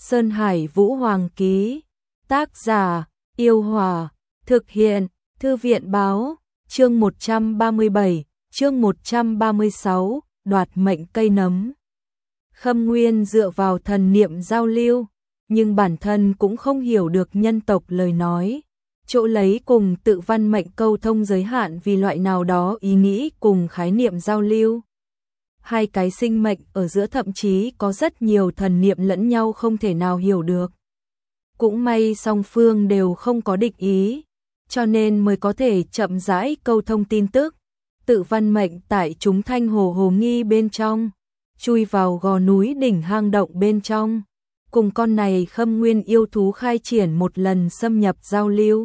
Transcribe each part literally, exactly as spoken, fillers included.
Sơn Hải Vũ Hoàng ký. Tác giả: Yêu Hòa. Thực hiện: Thư viện báo. Chương một trăm ba mươi bảy, chương một trăm ba mươi sáu, đoạt mệnh cây nấm. Khâm Nguyên dựa vào thần niệm giao lưu, nhưng bản thân cũng không hiểu được nhân tộc lời nói. Chỗ lấy cùng tự văn mệnh câu thông giới hạn vì loại nào đó ý nghĩ cùng khái niệm giao lưu. Hai cái sinh mệnh ở giữa thậm chí có rất nhiều thần niệm lẫn nhau không thể nào hiểu được. Cũng may song phương đều không có địch ý, cho nên mới có thể chậm rãi câu thông tin tức. Tự văn mệnh tại chúng thanh hồ hồ nghi bên trong, chui vào gò núi đỉnh hang động bên trong, cùng con này Khâm Nguyên yêu thú khai triển một lần xâm nhập giao lưu.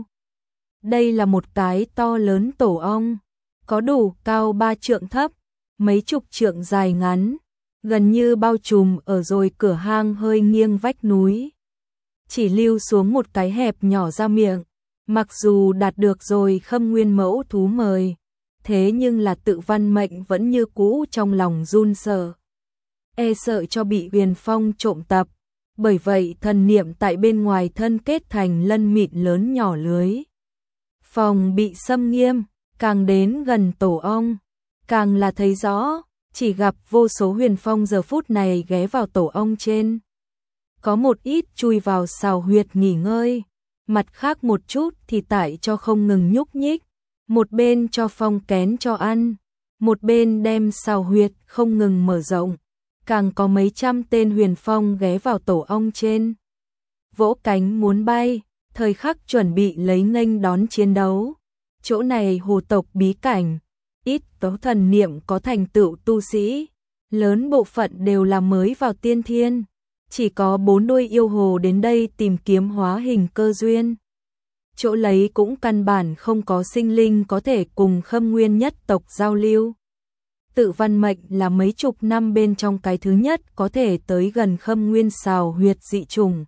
Đây là một cái to lớn tổ ong, có đủ cao ba trượng thấp, mấy chục trượng dài ngắn, gần như bao trùm ở rồi cửa hang hơi nghiêng vách núi. Chỉ lưu xuống một cái hẹp nhỏ ra miệng, mặc dù đạt được rồi Khâm Nguyên mẫu thú mời, thế nhưng là tự văn mệnh vẫn như cũ trong lòng run sợ. E sợ cho bị Huyền Phong trộm tập, bởi vậy thần niệm tại bên ngoài thân kết thành lân mịn lớn nhỏ lưới. Phòng bị xâm nghiêm, càng đến gần tổ ong, càng là thấy rõ, chỉ gặp vô số Huyền Phong giờ phút này ghé vào tổ ong trên. Có một ít chui vào sào huyệt nghỉ ngơi, mặt khác một chút thì tại cho không ngừng nhúc nhích, một bên cho phong kén cho ăn, một bên đem sào huyệt không ngừng mở rộng. Càng có mấy trăm tên Huyền Phong ghé vào tổ ong trên, vỗ cánh muốn bay, thời khắc chuẩn bị lấy nghênh đón chiến đấu. Chỗ này hồ tộc bí cảnh, ít tấu thần niệm có thành tựu tu sĩ, lớn bộ phận đều là mới vào tiên thiên, chỉ có bốn đôi yêu hồ đến đây tìm kiếm hóa hình cơ duyên. Chỗ lấy cũng căn bản không có sinh linh có thể cùng Khâm Nguyên nhất tộc giao lưu. Tự văn mệnh là mấy chục năm bên trong cái thứ nhất có thể tới gần Khâm Nguyên sào huyệt dị trùng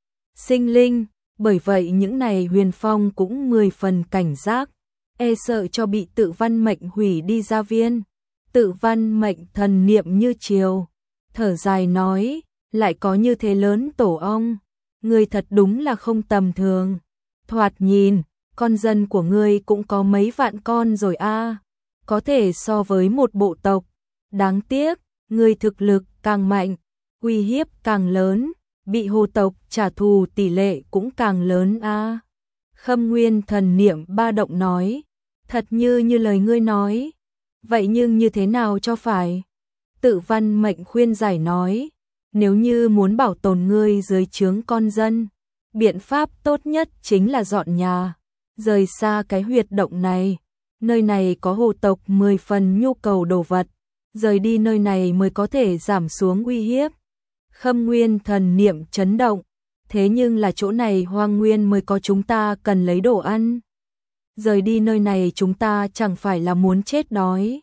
sinh linh, bởi vậy những này Huyền Phong cũng mười phần cảnh giác, e sợ cho bị tự văn mệnh hủy đi gia viên. Tự văn mệnh thần niệm như chiều, thở dài nói, lại có như thế lớn tổ ong, người thật đúng là không tầm thường. Thoạt nhìn, con dân của ngươi cũng có mấy vạn con rồi a, có thể so với một bộ tộc. Đáng tiếc, ngươi thực lực càng mạnh, uy hiếp càng lớn, bị hồ tộc trả thù tỷ lệ cũng càng lớn a. Khâm Nguyên thần niệm ba động nói, thật như như lời ngươi nói, vậy nhưng như thế nào cho phải? Tự văn mệnh khuyên giải nói, nếu như muốn bảo tồn ngươi dưới trướng con dân, biện pháp tốt nhất chính là dọn nhà, rời xa cái huyệt động này. Nơi này có hồ tộc mười phần nhu cầu đồ vật, rời đi nơi này mới có thể giảm xuống uy hiếp. Khâm Nguyên thần niệm chấn động, thế nhưng là chỗ này hoang nguyên mới có chúng ta cần lấy đồ ăn. Rời đi nơi này chúng ta chẳng phải là muốn chết đói.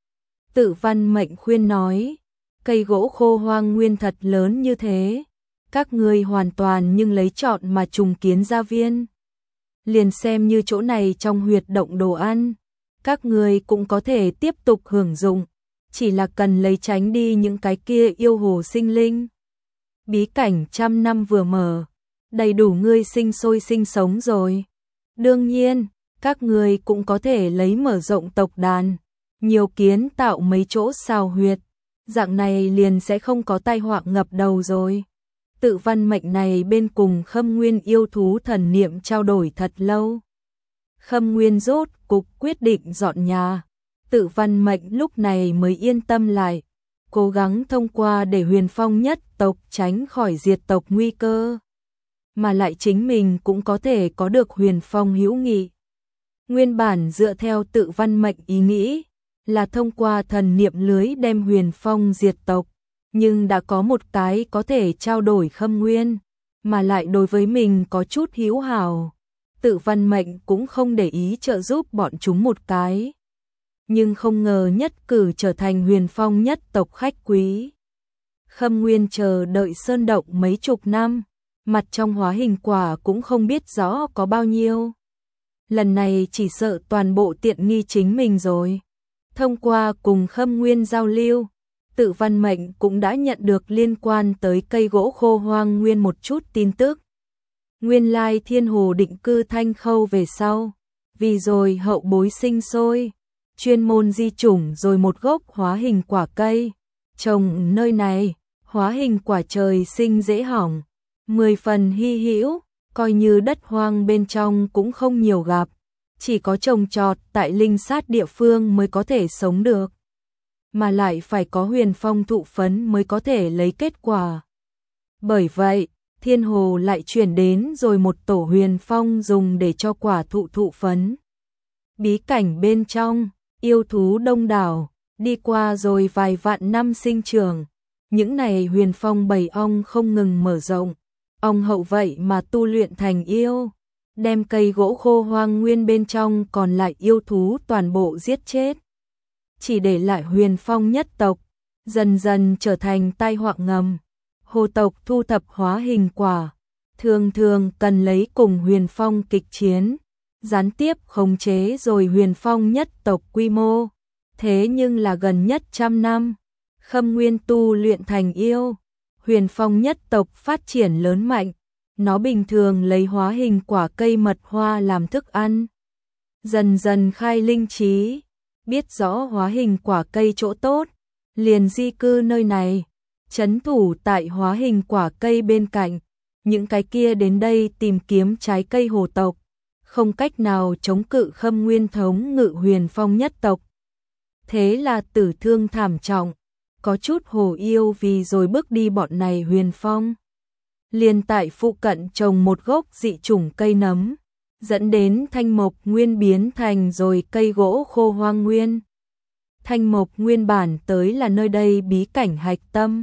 Tự văn mệnh khuyên nói, cây gỗ khô hoang nguyên thật lớn như thế, các ngươi hoàn toàn nhưng lấy chọn mà trùng kiến gia viên. Liền xem như chỗ này trong huyệt động đồ ăn, các ngươi cũng có thể tiếp tục hưởng dụng, chỉ là cần lấy tránh đi những cái kia yêu hồ sinh linh. Bí cảnh trăm năm vừa mở, đầy đủ ngươi sinh sôi sinh sống rồi. Đương nhiên, các ngươi cũng có thể lấy mở rộng tộc đàn, nhiều kiến tạo mấy chỗ sào huyệt, dạng này liền sẽ không có tai họa ngập đầu rồi. Tự văn mệnh này bên cùng Khâm Nguyên yêu thú thần niệm trao đổi thật lâu. Khâm Nguyên rốt cục quyết định dọn nhà, tự văn mệnh lúc này mới yên tâm lại, cố gắng thông qua để Huyền Phong nhất tộc tránh khỏi diệt tộc nguy cơ, mà lại chính mình cũng có thể có được Huyền Phong hữu nghị. Nguyên bản dựa theo tự văn mệnh ý nghĩ, là thông qua thần niệm lưới đem Huyền Phong diệt tộc, nhưng đã có một cái có thể trao đổi Khâm Nguyên, mà lại đối với mình có chút hữu hảo. Tự văn mệnh cũng không để ý trợ giúp bọn chúng một cái. Nhưng không ngờ nhất cử trở thành Huyền Phong nhất tộc khách quý. Khâm Nguyên chờ đợi sơn động mấy chục năm, mặt trong hóa hình quả cũng không biết rõ có bao nhiêu. Lần này chỉ sợ toàn bộ tiện nghi chính mình rồi. Thông qua cùng Khâm Nguyên giao lưu, Tự Văn Mệnh cũng đã nhận được liên quan tới cây gỗ khô hoang nguyên một chút tin tức. Nguyên lai Thiên Hồ định cư Thanh Khâu về sau, vì rồi hậu bối sinh sôi, chuyên môn di chủng rồi một gốc hóa hình quả cây, trồng nơi này, hóa hình quả trời sinh dễ hỏng, mười phần hy hữu, coi như đất hoang bên trong cũng không nhiều gặp, chỉ có trồng trọt tại linh sát địa phương mới có thể sống được, mà lại phải có huyền phong thụ phấn mới có thể lấy kết quả. Bởi vậy, Thiên Hồ lại chuyển đến rồi một tổ huyền phong dùng để cho quả thụ thụ phấn. Bí cảnh bên trong, yêu thú đông đảo, đi qua rồi vài vạn năm sinh trưởng, những này huyền phong bầy ong không ngừng mở rộng, ong hậu vậy mà tu luyện thành yêu, đem cây gỗ khô hoang nguyên bên trong còn lại yêu thú toàn bộ giết chết. Chỉ để lại huyền phong nhất tộc, dần dần trở thành tai họa ngầm. Hồ tộc thu thập hóa hình quả, thường thường cần lấy cùng huyền phong kịch chiến, gián tiếp khống chế rồi huyền phong nhất tộc quy mô. Thế nhưng là gần nhất trăm năm, Khâm Nguyên tu luyện thành yêu, huyền phong nhất tộc phát triển lớn mạnh, nó bình thường lấy hóa hình quả cây mật hoa làm thức ăn. Dần dần khai linh trí, biết rõ hóa hình quả cây chỗ tốt, liền di cư nơi này, trấn thủ tại hóa hình quả cây bên cạnh, những cái kia đến đây tìm kiếm trái cây hồ tộc, không cách nào chống cự Khâm Nguyên thống ngự huyền phong nhất tộc. Thế là tử thương thảm trọng, có chút hồ yêu vì rồi bước đi bọn này huyền phong. Liền tại phụ cận trồng một gốc dị chủng cây nấm, dẫn đến thanh mộc nguyên biến thành rồi cây gỗ khô hoang nguyên. Thanh mộc nguyên bản tới là nơi đây bí cảnh hạch tâm.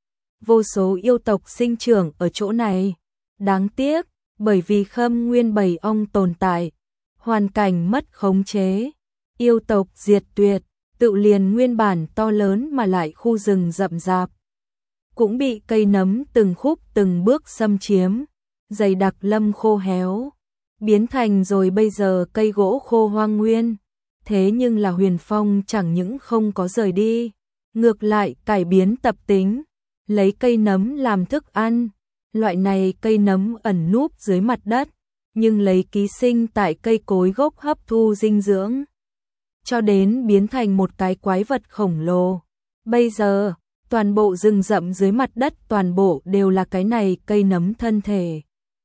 Vô số yêu tộc sinh trưởng ở chỗ này. Đáng tiếc, bởi vì Khâm Nguyên bầy ong tồn tại, hoàn cảnh mất khống chế, yêu tộc diệt tuyệt, tự liền nguyên bản to lớn mà lại khu rừng rậm rạp, cũng bị cây nấm từng khúc từng bước xâm chiếm, dày đặc lâm khô héo, biến thành rồi bây giờ cây gỗ khô hoang nguyên. Thế nhưng là huyền phong chẳng những không có rời đi, ngược lại cải biến tập tính, lấy cây nấm làm thức ăn. Loại này cây nấm ẩn núp dưới mặt đất, nhưng lấy ký sinh tại cây cối gốc hấp thu dinh dưỡng, cho đến biến thành một cái quái vật khổng lồ. Bây giờ, toàn bộ rừng rậm dưới mặt đất toàn bộ đều là cái này cây nấm thân thể.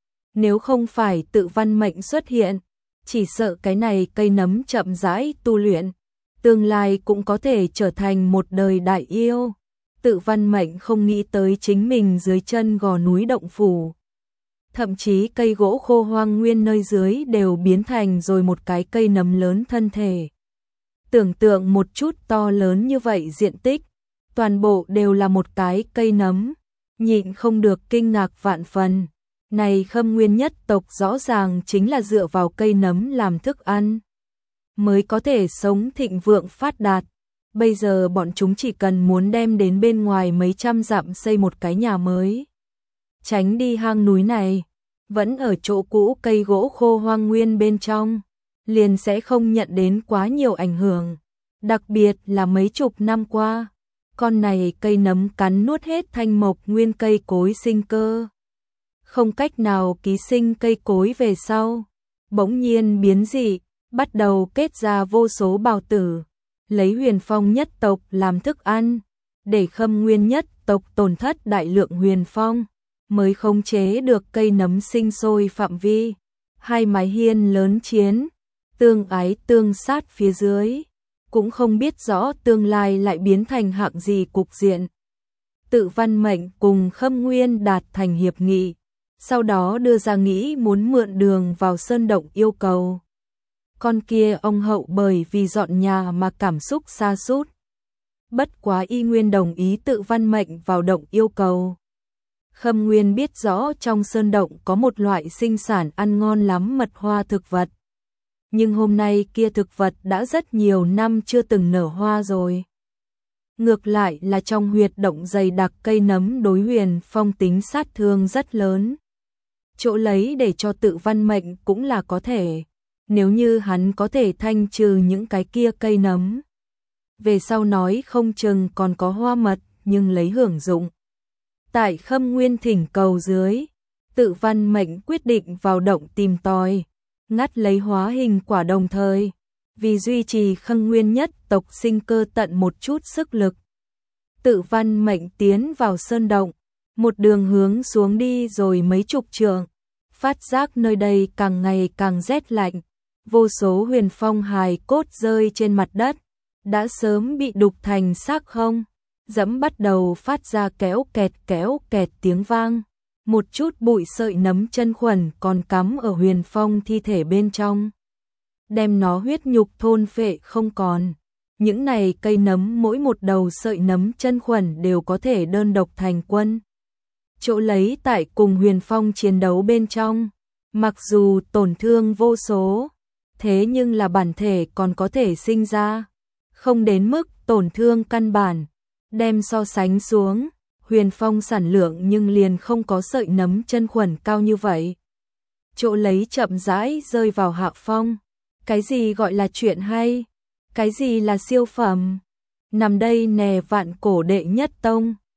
Nếu không phải Tự Văn Mệnh xuất hiện, chỉ sợ cái này cây nấm chậm rãi tu luyện, tương lai cũng có thể trở thành một đời đại yêu. Tự Văn Mệnh không nghĩ tới chính mình dưới chân gò núi động phủ. Thậm chí cây gỗ khô hoang nguyên nơi dưới đều biến thành rồi một cái cây nấm lớn thân thể. Tưởng tượng một chút to lớn như vậy diện tích, toàn bộ đều là một cái cây nấm, nhịn không được kinh ngạc vạn phần. Này Khâm Nguyên nhất tộc rõ ràng chính là dựa vào cây nấm làm thức ăn, mới có thể sống thịnh vượng phát đạt. Bây giờ bọn chúng chỉ cần muốn đem đến bên ngoài mấy trăm dặm xây một cái nhà mới, tránh đi hang núi này, vẫn ở chỗ cũ cây gỗ khô hoang nguyên bên trong, liền sẽ không nhận đến quá nhiều ảnh hưởng. Đặc biệt là mấy chục năm qua, con này cây nấm cắn nuốt hết thanh mộc nguyên cây cối sinh cơ, không cách nào ký sinh cây cối về sau, bỗng nhiên biến dị, bắt đầu kết ra vô số bào tử, lấy huyền phong nhất tộc làm thức ăn, để Khâm Nguyên nhất tộc tổn thất đại lượng huyền phong, mới khống chế được cây nấm sinh sôi phạm vi. Hai mái hiên lớn chiến, tương ái tương sát phía dưới, cũng không biết rõ tương lai lại biến thành hạng gì cục diện. Tự Văn Mệnh cùng Khâm Nguyên đạt thành hiệp nghị, sau đó đưa ra nghĩ muốn mượn đường vào sơn động yêu cầu. Con kia ông hậu bởi vì dọn nhà mà cảm xúc sa sút, bất quá y nguyên đồng ý Tự Văn Mệnh vào động yêu cầu. Khâm Nguyên biết rõ trong sơn động có một loại sinh sản ăn ngon lắm mật hoa thực vật, nhưng hôm nay kia thực vật đã rất nhiều năm chưa từng nở hoa rồi. Ngược lại là trong huyệt động dày đặc cây nấm đối huyền phong tính sát thương rất lớn. Chỗ lấy để cho Tự Văn Mệnh cũng là có thể, nếu như hắn có thể thanh trừ những cái kia cây nấm, về sau nói không chừng còn có hoa mật, nhưng lấy hưởng dụng. Tại Khâm Nguyên thỉnh cầu dưới, Tự Văn Mệnh quyết định vào động tìm tòi, ngắt lấy hóa hình quả đồng thời, vì duy trì Khâm Nguyên nhất tộc sinh cơ tận một chút sức lực. Tự Văn Mệnh tiến vào sơn động, một đường hướng xuống đi rồi mấy chục trượng, phát giác nơi đây càng ngày càng rét lạnh, vô số huyền phong hài cốt rơi trên mặt đất, đã sớm bị đục thành xác không, dẫm bắt đầu phát ra kéo kẹt kéo kẹt tiếng vang, một chút bụi sợi nấm chân khuẩn còn cắm ở huyền phong thi thể bên trong, đem nó huyết nhục thôn phệ không còn. Những này cây nấm mỗi một đầu sợi nấm chân khuẩn đều có thể đơn độc thành quân. Chỗ lấy tại cùng huyền phong chiến đấu bên trong, mặc dù tổn thương vô số, thế nhưng là bản thể còn có thể sinh ra, không đến mức tổn thương căn bản, đem so sánh xuống, huyền phong sản lượng nhưng liền không có sợi nấm chân khuẩn cao như vậy. Chỗ lấy chậm rãi rơi vào hạ phong, cái gì gọi là chuyện hay, cái gì là siêu phẩm, nằm đây nè vạn cổ đệ nhất tông.